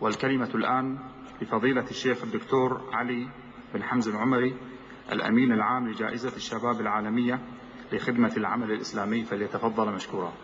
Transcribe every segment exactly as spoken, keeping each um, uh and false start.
والكلمة الآن لفضيلة الشيخ الدكتور علي بن حمزة العمري الأمين العام لجائزة الشباب العالمية لخدمة العمل الإسلامي، فليتفضل مشكورا.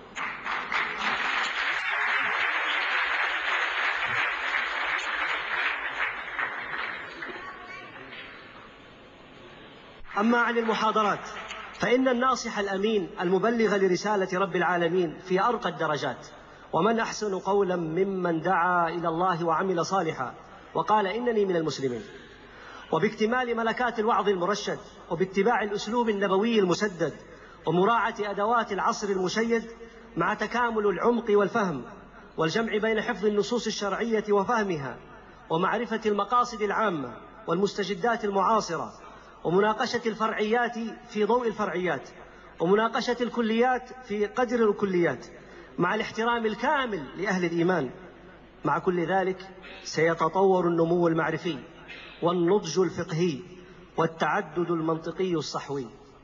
أما عن المحاضرات فإن الناصح الأمين المبلغ لرسالة رب العالمين في أرقى الدرجات، ومن أحسن قولا ممن دعا إلى الله وعمل صالحا وقال إنني من المسلمين. وباكتمال ملكات الوعظ المرشد، وباتباع الأسلوب النبوي المسدد، ومراعاة أدوات العصر المشيد، مع تكامل العمق والفهم والجمع بين حفظ النصوص الشرعية وفهمها، ومعرفة المقاصد العامة والمستجدات المعاصرة، ومناقشة الفرعيات في ضوء الفرعيات، ومناقشة الكليات في قدر الكليات، مع الاحترام الكامل لأهل الإيمان. مع كل ذلك سيتطور النمو المعرفي والنضج الفقهي والتعدد المنطقي الصحوي.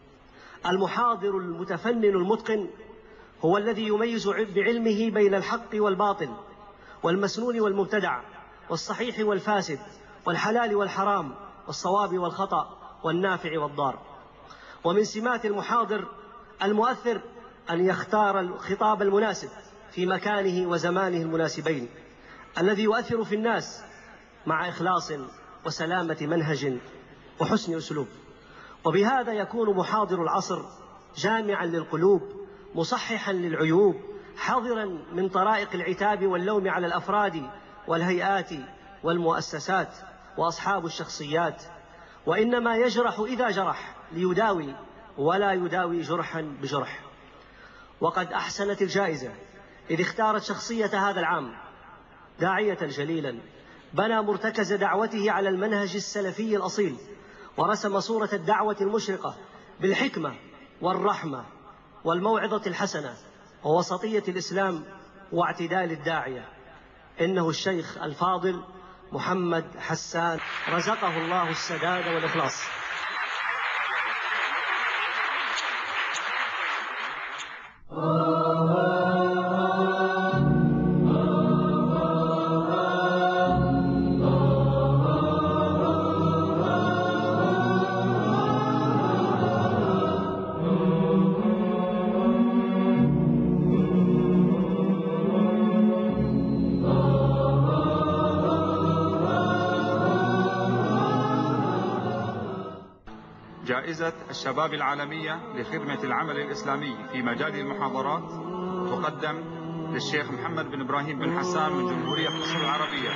المحاضر المتفنن المتقن هو الذي يميز بعلمه بين الحق والباطل، والمسنون والمبتدع، والصحيح والفاسد، والحلال والحرام، والصواب والخطأ، والنافع والضار. ومن سمات المحاضر المؤثر أن يختار الخطاب المناسب في مكانه وزمانه المناسبين، الذي يؤثر في الناس مع إخلاص وسلامة منهج وحسن أسلوب. وبهذا يكون محاضر العصر جامعا للقلوب، مصححا للعيوب، حذرا من طرائق العتاب واللوم على الأفراد والهيئات والمؤسسات وأصحاب الشخصيات، وإنما يجرح إذا جرح ليداوي، ولا يداوي جرحا بجرح. وقد أحسنت الجائزة إذ اختارت شخصية هذا العام، داعية جليلا بنى مرتكز دعوته على المنهج السلفي الأصيل، ورسم صورة الدعوة المشرقة بالحكمة والرحمة والموعظة الحسنة ووسطية الإسلام واعتدال الداعية. إنه الشيخ الفاضل محمد حسان، رزقه الله السداد والإخلاص. جائزة الشباب العالمية لخدمة العمل الإسلامي في مجال المحاضرات تقدم للشيخ محمد بن إبراهيم بن حسان من جمهورية مصر العربية.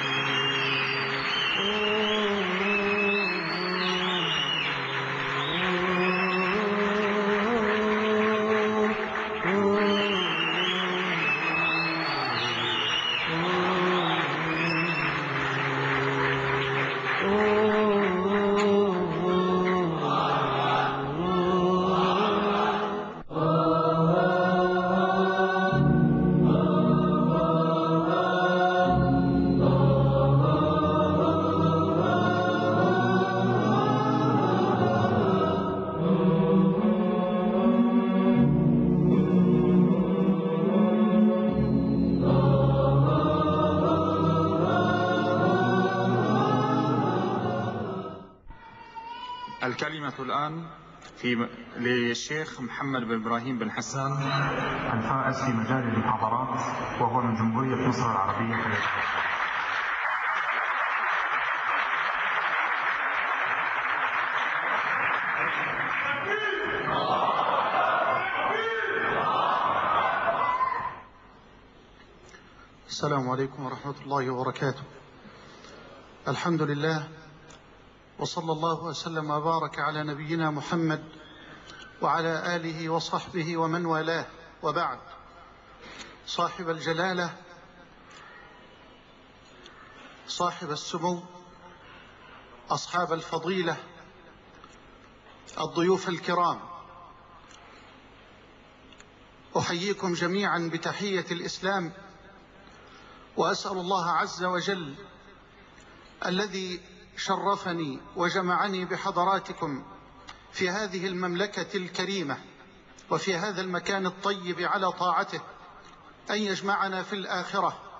الكلمة الآن في للشيخ محمد بن إبراهيم بن حسان الفائز في مجال المحاضرات، وهو من جمهورية مصر العربية. السلام عليكم ورحمة الله وبركاته. الحمد لله، وصلى الله وسلم وبارك على نبينا محمد وعلى آله وصحبه ومن والاه، وبعد. صاحب الجلالة، صاحب السمو، أصحاب الفضيلة، الضيوف الكرام، أحييكم جميعا بتحية الإسلام، وأسأل الله عز وجل الذي شرفني وجمعني بحضراتكم في هذه المملكة الكريمة وفي هذا المكان الطيب على طاعته أن يجمعنا في الآخرة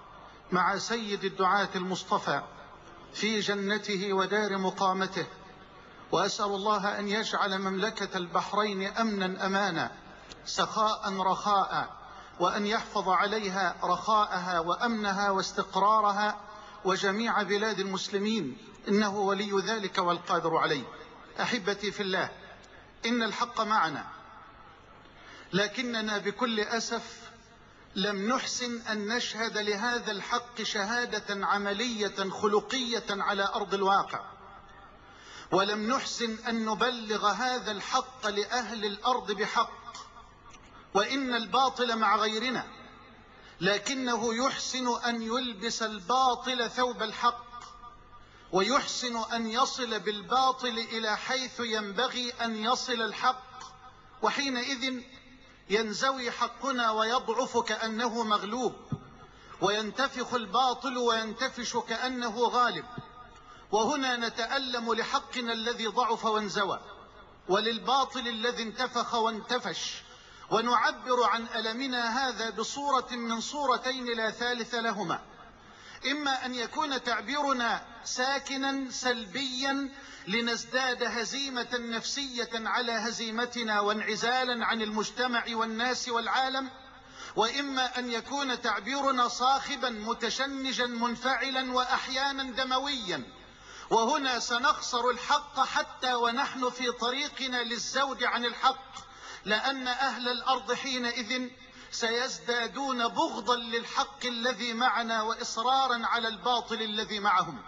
مع سيد الدعاة المصطفى في جنته ودار مقامته، وأسأل الله أن يجعل مملكة البحرين أمنا أمانا سخاء رخاء، وأن يحفظ عليها رخاءها وأمنها واستقرارها وجميع بلاد المسلمين، إنه ولي ذلك والقادر عليه. أحبتي في الله، إن الحق معنا، لكننا بكل أسف لم نحسن أن نشهد لهذا الحق شهادة عملية خلقية على أرض الواقع، ولم نحسن أن نبلغ هذا الحق لأهل الأرض بحق. وإن الباطل مع غيرنا، لكنه يحسن أن يلبس الباطل ثوب الحق، ويحسن أن يصل بالباطل إلى حيث ينبغي أن يصل الحق، وحينئذ ينزوي حقنا ويضعف كأنه مغلوب، وينتفخ الباطل وينتفش كأنه غالب. وهنا نتألم لحقنا الذي ضعف وانزوى، وللباطل الذي انتفخ وانتفش، ونعبر عن ألمنا هذا بصورة من صورتين لا ثالث لهما. إما أن يكون تعبيرنا ساكنا سلبيا لنزداد هزيمة نفسية على هزيمتنا وانعزالا عن المجتمع والناس والعالم، وإما أن يكون تعبيرنا صاخبا متشنجا منفعلا وأحيانا دمويا. وهنا سنخسر الحق حتى ونحن في طريقنا للزود عن الحق، لأن أهل الأرض حينئذ سيزدادون بغضا للحق الذي معنا وإصرارا على الباطل الذي معهم.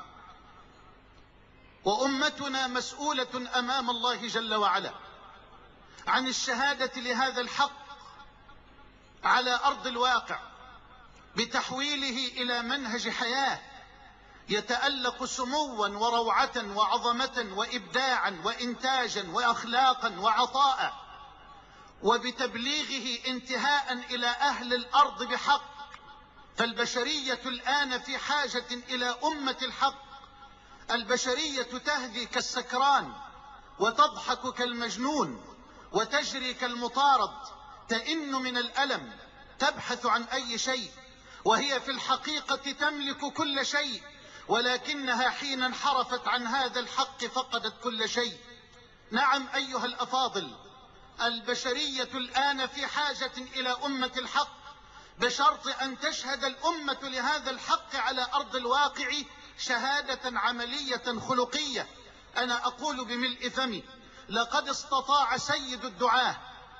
وأمتنا مسؤولة أمام الله جل وعلا عن الشهادة لهذا الحق على أرض الواقع، بتحويله إلى منهج حياة يتألق سموا وروعة وعظمة وإبداعا وإنتاجا وأخلاقا وعطاء، وبتبليغه انتهاء إلى أهل الأرض بحق. فالبشرية الآن في حاجة إلى أمة الحق. البشرية تهدي كالسكران، وتضحك كالمجنون، وتجري كالمطارد، تئن من الألم، تبحث عن أي شيء، وهي في الحقيقة تملك كل شيء، ولكنها حين انحرفت عن هذا الحق فقدت كل شيء. نعم أيها الأفاضل، البشرية الآن في حاجة إلى أمة الحق، بشرط أن تشهد الأمة لهذا الحق على أرض الواقع شهادة عملية خلقية. أنا أقول بملء فمي: لقد استطاع سيد الدعاة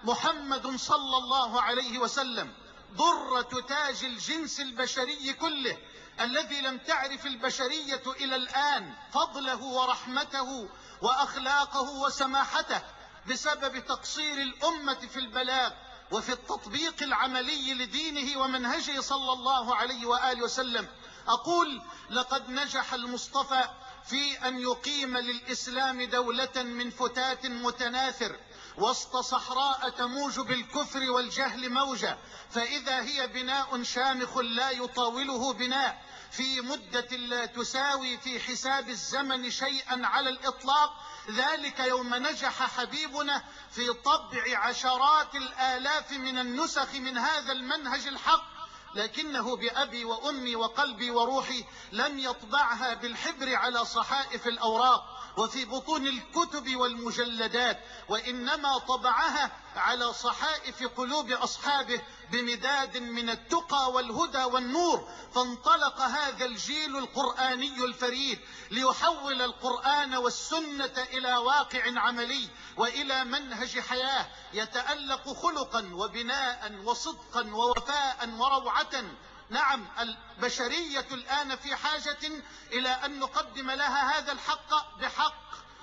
محمد صلى الله عليه وسلم ضرة تاج الجنس البشري كله، الذي لم تعرف البشرية إلى الآن فضله ورحمته وأخلاقه وسماحته، بسبب تقصير الأمة في البلاغ وفي التطبيق العملي لدينه ومنهجه صلى الله عليه وآله وسلم. أقول: لقد نجح المصطفى في أن يقيم للإسلام دولة من فتات متناثر وسط صحراء تموج بالكفر والجهل موجة، فإذا هي بناء شامخ لا يطاوله بناء، في مدة لا تساوي في حساب الزمن شيئا على الإطلاق. ذلك يوم نجح حبيبنا في طبع عشرات الآلاف من النسخ من هذا المنهج الحق، لكنه بأبي وأمي وقلبي وروحي لم يطبعها بالحبر على صحائف الأوراق وفي بطون الكتب والمجلدات، وإنما طبعها على صحائف قلوب أصحابه بمداد من التقى والهدى والنور. فانطلق هذا الجيل القرآني الفريد ليحول القرآن والسنة إلى واقع عملي وإلى منهج حياة يتألق خلقا وبناء وصدقا ووفاء وروعة. نعم، البشرية الآن في حاجة إلى أن نقدم لها هذا الحق بحق.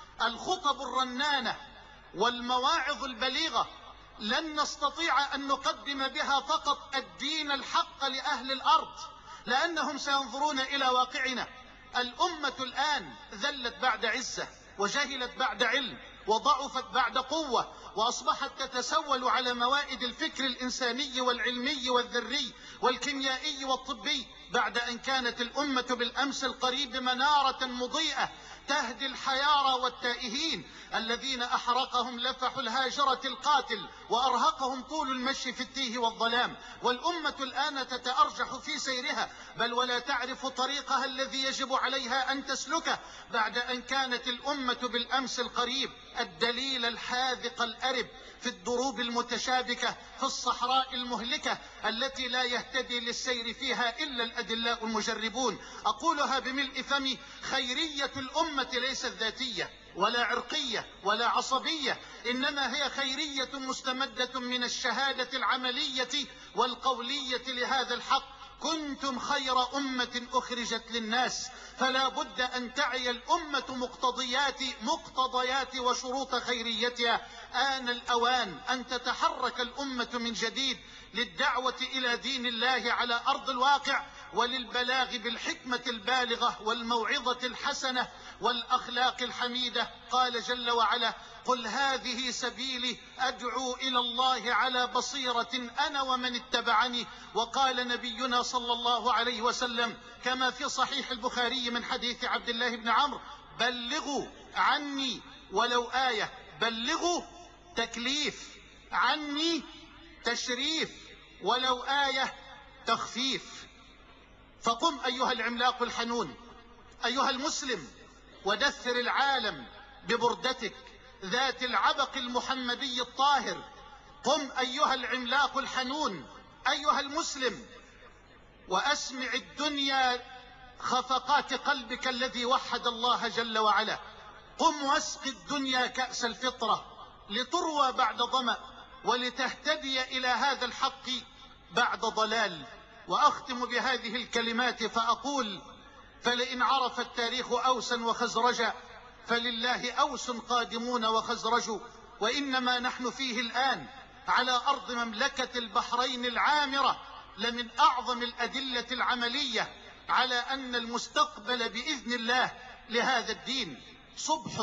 الخطب الرنانة والمواعظ البليغة لن نستطيع أن نقدم بها فقط الدين الحق لأهل الأرض، لأنهم سينظرون إلى واقعنا. الأمة الآن ذلت بعد عزة، وجهلت بعد علم، وضعفت بعد قوة، وأصبحت تتسول على موائد الفكر الإنساني والعلمي والذري والكيميائي والطبي. بعد أن كانت الأمة بالأمس القريب منارة مضيئة تهدي الحيارى والتائهين الذين أحرقهم لفح الهاجرة القاتل وأرهقهم طول المشي في التيه والظلام، والأمة الآن تتأرجح في سيرها بل ولا تعرف طريقها الذي يجب عليها أن تسلكه، بعد أن كانت الأمة بالأمس القريب الدليل الحاذق الأرب في الدروب المتشابكة في الصحراء المهلكة التي لا يهتدي للسير فيها إلا الأدلاء المجربون. أقولها بملء فمي: خيرية الأمة ليست ذاتية ولا عرقية ولا عصبية، إنما هي خيرية مستمدة من الشهادة العملية والقولية لهذا الحق: كنتم خير أمة أخرجت للناس. فلا بد أن تعي الأمة مقتضيات مقتضيات وشروط خيريتها. آن الأوان أن تتحرك الأمة من جديد للدعوة إلى دين الله على أرض الواقع، وللبلاغ بالحكمة البالغة والموعظة الحسنة والأخلاق الحميدة. قال جل وعلا: قل هذه سبيلي أدعو إلى الله على بصيرة أنا ومن اتبعني. وقال نبينا صلى الله عليه وسلم كما في صحيح البخاري من حديث عبد الله بن عمرو: بلغوا عني ولو آية. بلغوا تكليف، عني تشريف، ولو آية تخفيف. فقم أيها العملاق الحنون، أيها المسلم، ودثر العالم ببردتك ذات العبق المحمدي الطاهر. قم أيها العملاق الحنون، أيها المسلم، وأسمع الدنيا خفقات قلبك الذي وحد الله جل وعلا. قم واسق الدنيا كأس الفطرة لتروى بعد ظمأ ولتهتدي إلى هذا الحق بعد ضلال. وأختم بهذه الكلمات فأقول: فلئن عرف التاريخ أوسا وخزرجا فلله أوس قادمون وخزرج. وإنما نحن فيه الآن على أرض مملكة البحرين العامرة لمن أعظم الأدلة العملية على أن المستقبل بإذن الله لهذا الدين صبح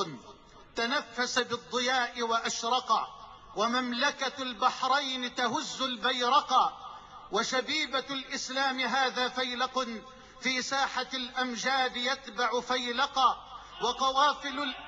تنفس بالضياء وأشرق، ومملكة البحرين تهز البيرق، وشبيبة الإسلام هذا فيلق في ساحة الأمجاد يتبع فيلقا. وقوافل ال...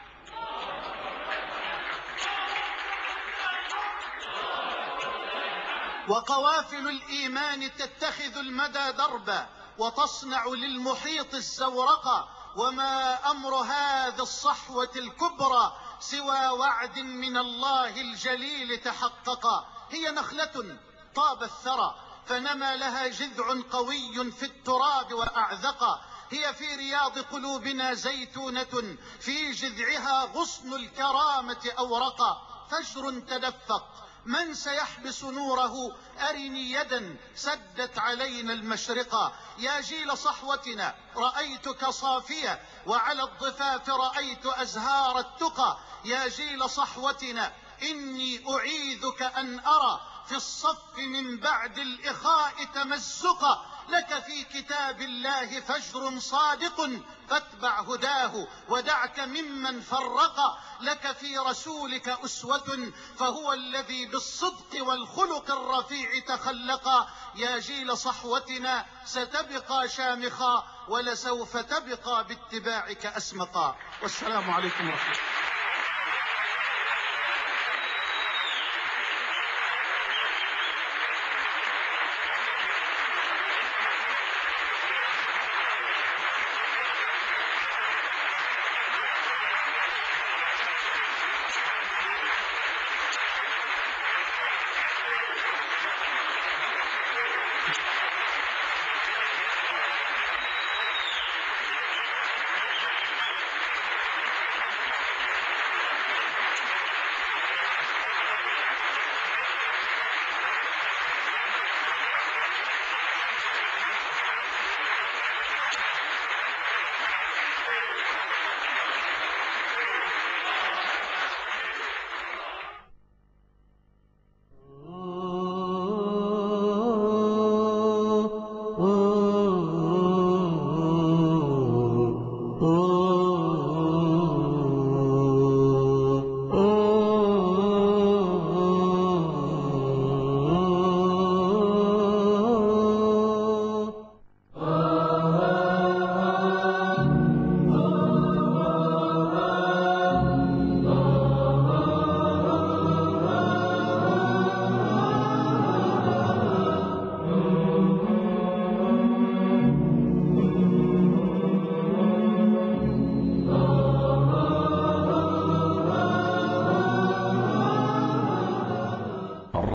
وقوافل الإيمان تتخذ المدى دربا وتصنع للمحيط الزورقا. وما أمر هذه الصحوة الكبرى سوى وعد من الله الجليل تحققا. هي نخلة طاب الثرى فنما لها جذع قوي في التراب وأعذقا. هي في رياض قلوبنا زيتونة في جذعها غصن الكرامة أورقا. فجر تدفق من سيحبس نوره؟ أرني يدا سدت علينا المشرقا. يا جيل صحوتنا رأيتك صافية وعلى الضفاف رأيت أزهار التقى. يا جيل صحوتنا إني أعيذك أن أرى في الصف من بعد الإخاء تمزقا. لك في كتاب الله فجر صادق فاتبع هداه ودعك ممن فرق. لك في رسولك أسوة فهو الذي بالصدق والخلق الرفيع تخلقا. يا جيل صحوتنا ستبقى شامخا ولسوف تبقى باتباعك أسمقا. والسلام عليكم ورحمة الله.